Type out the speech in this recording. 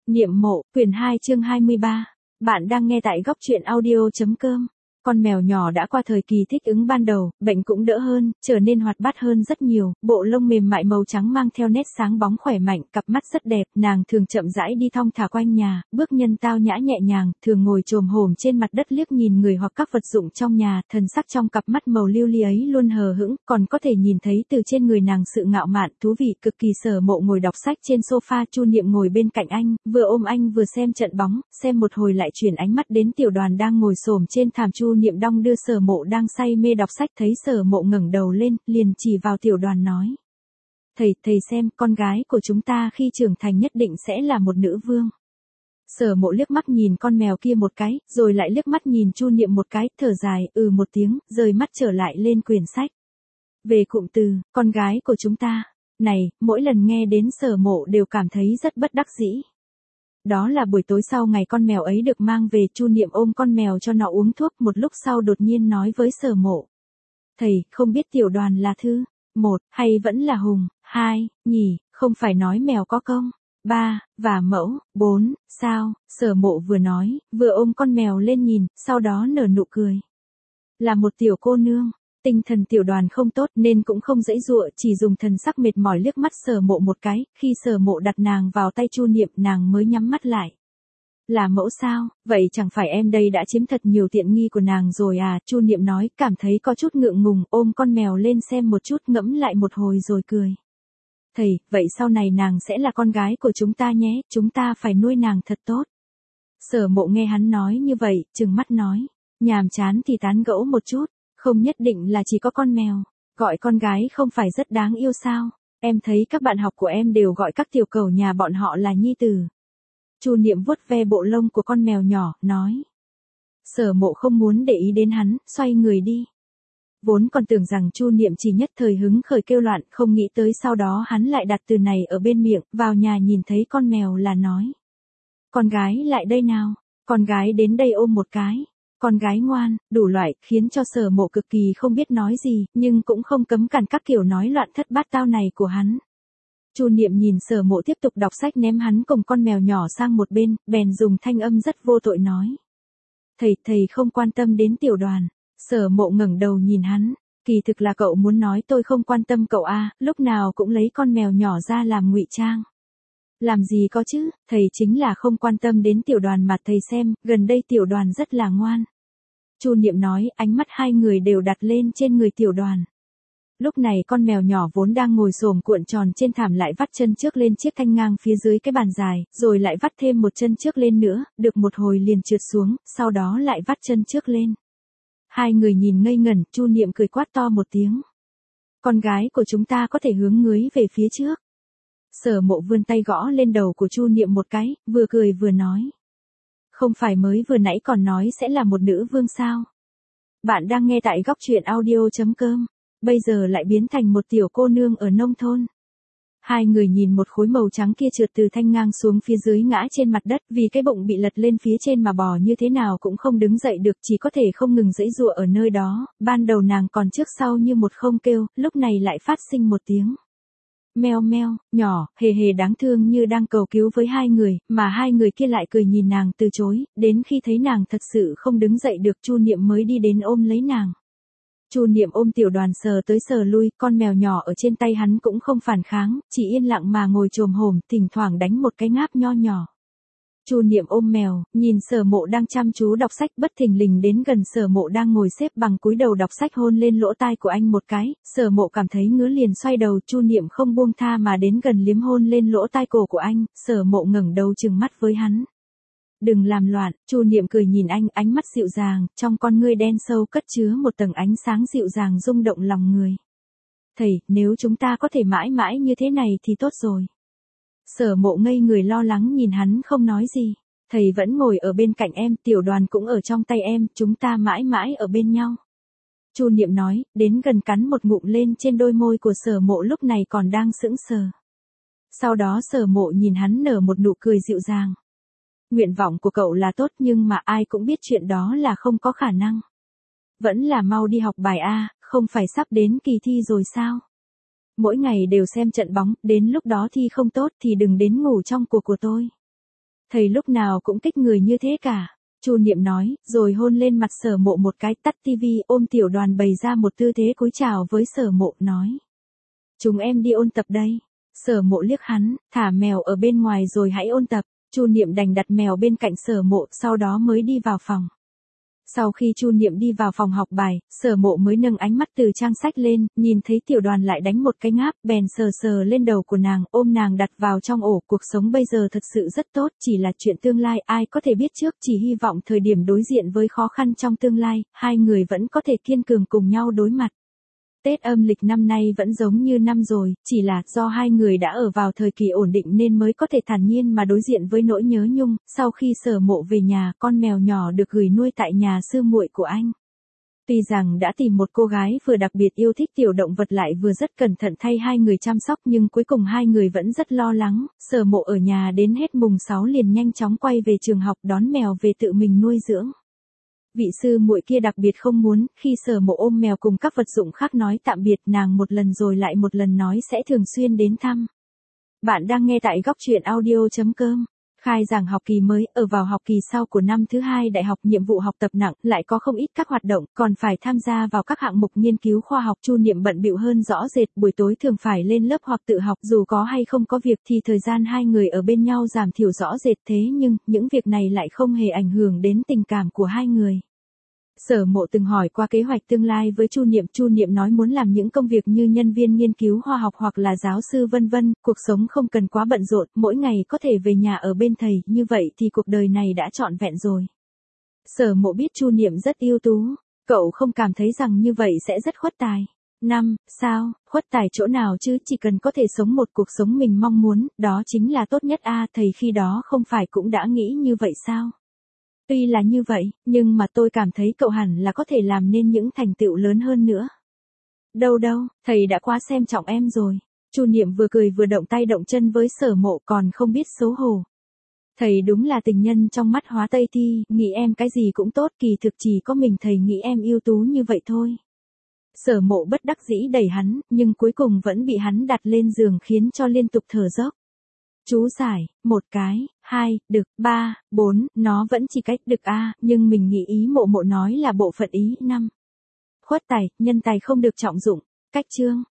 Niệm mộ, quyển 2 chương 23. Bạn đang nghe tại góc truyện audio.com. Con mèo nhỏ đã qua thời kỳ thích ứng ban đầu, bệnh cũng đỡ hơn, trở nên hoạt bát hơn rất nhiều, bộ lông mềm mại màu trắng mang theo nét sáng bóng khỏe mạnh, cặp mắt rất đẹp, nàng thường chậm rãi đi thong thả quanh nhà, bước nhân tao nhã nhẹ nhàng, thường ngồi chồm hổm trên mặt đất liếc nhìn người hoặc các vật dụng trong nhà, thần sắc trong cặp mắt màu lưu ly ấy luôn hờ hững, còn có thể nhìn thấy từ trên người nàng sự ngạo mạn, thú vị cực kỳ. Sở Mộ ngồi đọc sách trên sofa, Chu Niệm ngồi bên cạnh anh, vừa ôm anh vừa xem trận bóng, xem một hồi lại chuyển ánh mắt đến Tiểu Đoàn đang ngồi xổm trên thảm. Chu Niệm đong đưa Sở Mộ đang say mê đọc sách, thấy Sở Mộ ngẩng đầu lên, liền chỉ vào Tiểu Đoàn nói: Thầy xem, con gái của chúng ta khi trưởng thành nhất định sẽ là một nữ vương. Sở Mộ liếc mắt nhìn con mèo kia một cái, rồi lại liếc mắt nhìn Chu Niệm một cái, thở dài, một tiếng, rời mắt trở lại lên quyển sách. Về cụm từ, con gái của chúng ta, này, mỗi lần nghe đến Sở Mộ đều cảm thấy rất bất đắc dĩ. Đó là buổi tối sau ngày con mèo ấy được mang về, Chu Niệm ôm con mèo cho nó uống thuốc, một lúc sau đột nhiên nói với Sở Mộ: Thầy, không biết Tiểu Đoàn là thứ 1, hay vẫn là hùng 2, nhỉ, không phải nói mèo có công 3, và mẫu 4, sao? Sở Mộ vừa nói, vừa ôm con mèo lên nhìn, sau đó nở nụ cười. Là một tiểu cô nương. Tinh thần Tiểu Đoàn không tốt nên cũng không giãy giụa, chỉ dùng thần sắc mệt mỏi liếc mắt Sở Mộ một cái, khi Sở Mộ đặt nàng vào tay Chu Niệm nàng mới nhắm mắt lại. Là mẫu sao, vậy chẳng phải em đây đã chiếm thật nhiều tiện nghi của nàng rồi à? Chu Niệm nói, cảm thấy có chút ngượng ngùng, ôm con mèo lên xem một chút, ngẫm lại một hồi rồi cười. Thầy, vậy sau này nàng sẽ là con gái của chúng ta nhé, chúng ta phải nuôi nàng thật tốt. Sở Mộ nghe hắn nói như vậy, trừng mắt nói, nhàm chán thì tán gẫu một chút. Không nhất định là chỉ có con mèo, gọi con gái không phải rất đáng yêu sao? Em thấy các bạn học của em đều gọi các tiểu cẩu nhà bọn họ là nhi tử. Chu Niệm vuốt ve bộ lông của con mèo nhỏ, nói. Sở Mộ không muốn để ý đến hắn, xoay người đi. Vốn còn tưởng rằng Chu Niệm chỉ nhất thời hứng khởi kêu loạn, không nghĩ tới sau đó hắn lại đặt từ này ở bên miệng, vào nhà nhìn thấy con mèo là nói. Con gái lại đây nào, con gái đến đây ôm một cái. Con gái ngoan, đủ loại, khiến cho Sở Mộ cực kỳ không biết nói gì, nhưng cũng không cấm cản các kiểu nói loạn thất bát tao này của hắn. Chu Niệm nhìn Sở Mộ tiếp tục đọc sách, ném hắn cùng con mèo nhỏ sang một bên, bèn dùng thanh âm rất vô tội nói. Thầy không quan tâm đến Tiểu Đoàn. Sở Mộ ngẩng đầu nhìn hắn, kỳ thực là cậu muốn nói tôi không quan tâm cậu à, lúc nào cũng lấy con mèo nhỏ ra làm ngụy trang. Làm gì có chứ, thầy chính là không quan tâm đến Tiểu Đoàn mà thầy xem, gần đây Tiểu Đoàn rất là ngoan. Chu Niệm nói, ánh mắt hai người đều đặt lên trên người Tiểu Đoàn. Lúc này con mèo nhỏ vốn đang ngồi xổm cuộn tròn trên thảm lại vắt chân trước lên chiếc thanh ngang phía dưới cái bàn dài, rồi lại vắt thêm một chân trước lên nữa, được một hồi liền trượt xuống, sau đó lại vắt chân trước lên. Hai người nhìn ngây ngẩn, Chu Niệm cười quát to một tiếng. Con gái của chúng ta có thể hướng ngưới về phía trước. Sở Mộ vươn tay gõ lên đầu của Chu Niệm một cái, vừa cười vừa nói. Không phải mới vừa nãy còn nói sẽ là một nữ vương sao? Bạn đang nghe tại góc truyện audio.com, bây giờ lại biến thành một tiểu cô nương ở nông thôn. Hai người nhìn một khối màu trắng kia trượt từ thanh ngang xuống phía dưới ngã trên mặt đất, vì cái bụng bị lật lên phía trên mà bò như thế nào cũng không đứng dậy được, chỉ có thể không ngừng giãy giụa ở nơi đó, ban đầu nàng còn trước sau như một không kêu, lúc này lại phát sinh một tiếng. Meo meo, nhỏ, hề hề đáng thương như đang cầu cứu với hai người, mà hai người kia lại cười nhìn nàng từ chối, đến khi thấy nàng thật sự không đứng dậy được, Chu Niệm mới đi đến ôm lấy nàng. Chu Niệm ôm Tiểu Đoàn sờ tới sờ lui, con mèo nhỏ ở trên tay hắn cũng không phản kháng, chỉ yên lặng mà ngồi chồm hổm, thỉnh thoảng đánh một cái ngáp nho nhỏ. Chu Niệm ôm mèo, nhìn Sở Mộ đang chăm chú đọc sách, bất thình lình đến gần Sở Mộ đang ngồi xếp bằng cúi đầu đọc sách, hôn lên lỗ tai của anh một cái, Sở Mộ cảm thấy ngứa liền xoay đầu, Chu Niệm không buông tha mà đến gần liếm hôn lên lỗ tai cổ của anh, Sở Mộ ngẩng đầu trừng mắt với hắn. Đừng làm loạn, Chu Niệm cười nhìn anh, ánh mắt dịu dàng, trong con ngươi đen sâu cất chứa một tầng ánh sáng dịu dàng rung động lòng người. Thầy, nếu chúng ta có thể mãi mãi như thế này thì tốt rồi. Sở Mộ ngây người lo lắng nhìn hắn không nói gì. Thầy vẫn ngồi ở bên cạnh em, Tiểu Đoàn cũng ở trong tay em, chúng ta mãi mãi ở bên nhau. Chu Niệm nói, đến gần cắn một ngụm lên trên đôi môi của Sở Mộ lúc này còn đang sững sờ. Sau đó Sở Mộ nhìn hắn nở một nụ cười dịu dàng. Nguyện vọng của cậu là tốt nhưng mà ai cũng biết chuyện đó là không có khả năng. Vẫn là mau đi học bài A, không phải sắp đến kỳ thi rồi sao? Mỗi ngày đều xem trận bóng, đến lúc đó thi không tốt thì đừng đến ngủ trong cuộc của tôi. Thầy lúc nào cũng thích người như thế cả. Chu Niệm nói, rồi hôn lên mặt Sở Mộ một cái, tắt tivi, ôm Tiểu Đoàn bày ra một tư thế cúi chào với Sở Mộ, nói. Chúng em đi ôn tập đây. Sở Mộ liếc hắn, thả mèo ở bên ngoài rồi hãy ôn tập. Chu Niệm đành đặt mèo bên cạnh Sở Mộ, sau đó mới đi vào phòng. Sau khi Chu Niệm đi vào phòng học bài, Sở Mộ mới nâng ánh mắt từ trang sách lên, nhìn thấy Tiểu Đoàn lại đánh một cái ngáp, bèn sờ sờ lên đầu của nàng, ôm nàng đặt vào trong ổ. Cuộc sống bây giờ thật sự rất tốt, chỉ là chuyện tương lai ai có thể biết trước, chỉ hy vọng thời điểm đối diện với khó khăn trong tương lai, hai người vẫn có thể kiên cường cùng nhau đối mặt. Tết âm lịch năm nay vẫn giống như năm rồi, chỉ là do hai người đã ở vào thời kỳ ổn định nên mới có thể thản nhiên mà đối diện với nỗi nhớ nhung. Sau khi Sở Mộ về nhà, con mèo nhỏ được gửi nuôi tại nhà sư muội của anh. Tuy rằng đã tìm một cô gái vừa đặc biệt yêu thích tiểu động vật lại vừa rất cẩn thận thay hai người chăm sóc, nhưng cuối cùng hai người vẫn rất lo lắng. Sở Mộ ở nhà đến hết mùng 6 liền nhanh chóng quay về trường học đón mèo về tự mình nuôi dưỡng. Vị sư muội kia đặc biệt không muốn, khi Sở Mộ ôm mèo cùng các vật dụng khác nói tạm biệt, nàng một lần rồi lại một lần nói sẽ thường xuyên đến thăm. Bạn đang nghe tại góc truyện audio.com. Khai giảng học kỳ mới, ở vào học kỳ sau của năm thứ 2 đại học, nhiệm vụ học tập nặng, lại có không ít các hoạt động, còn phải tham gia vào các hạng mục nghiên cứu khoa học. Chu Niệm bận bịu hơn rõ rệt, buổi tối thường phải lên lớp hoặc tự học, dù có hay không có việc thì thời gian hai người ở bên nhau giảm thiểu rõ rệt, thế nhưng, những việc này lại không hề ảnh hưởng đến tình cảm của hai người. Sở Mộ từng hỏi qua kế hoạch tương lai với Chu Niệm nói muốn làm những công việc như nhân viên nghiên cứu khoa học hoặc là giáo sư vân vân, cuộc sống không cần quá bận rộn, mỗi ngày có thể về nhà ở bên thầy, như vậy thì cuộc đời này đã trọn vẹn rồi. Sở Mộ biết Chu Niệm rất ưu tú, cậu không cảm thấy rằng như vậy sẽ rất khuất tài. Sao, khuất tài chỗ nào chứ, chỉ cần có thể sống một cuộc sống mình mong muốn, đó chính là tốt nhất a. Thầy khi đó không phải cũng đã nghĩ như vậy sao? Tuy là như vậy, nhưng mà tôi cảm thấy cậu hẳn là có thể làm nên những thành tựu lớn hơn nữa. Đâu, thầy đã quá xem trọng em rồi. Chu Niệm vừa cười vừa động tay động chân với Sở Mộ, còn không biết xấu hổ. Thầy đúng là tình nhân trong mắt Hóa Tây Thi, nghĩ em cái gì cũng tốt, kỳ thực chỉ có mình thầy nghĩ em ưu tú như vậy thôi. Sở Mộ bất đắc dĩ đẩy hắn, nhưng cuối cùng vẫn bị hắn đặt lên giường khiến cho liên tục thở dốc. Chú giải, 1 cái, 2, đực, 3, 4, nó vẫn chỉ cách đực a, nhưng mình nghĩ ý Mộ nói là bộ phận ý. 5. Khuất tài, nhân tài không được trọng dụng. Cách chương.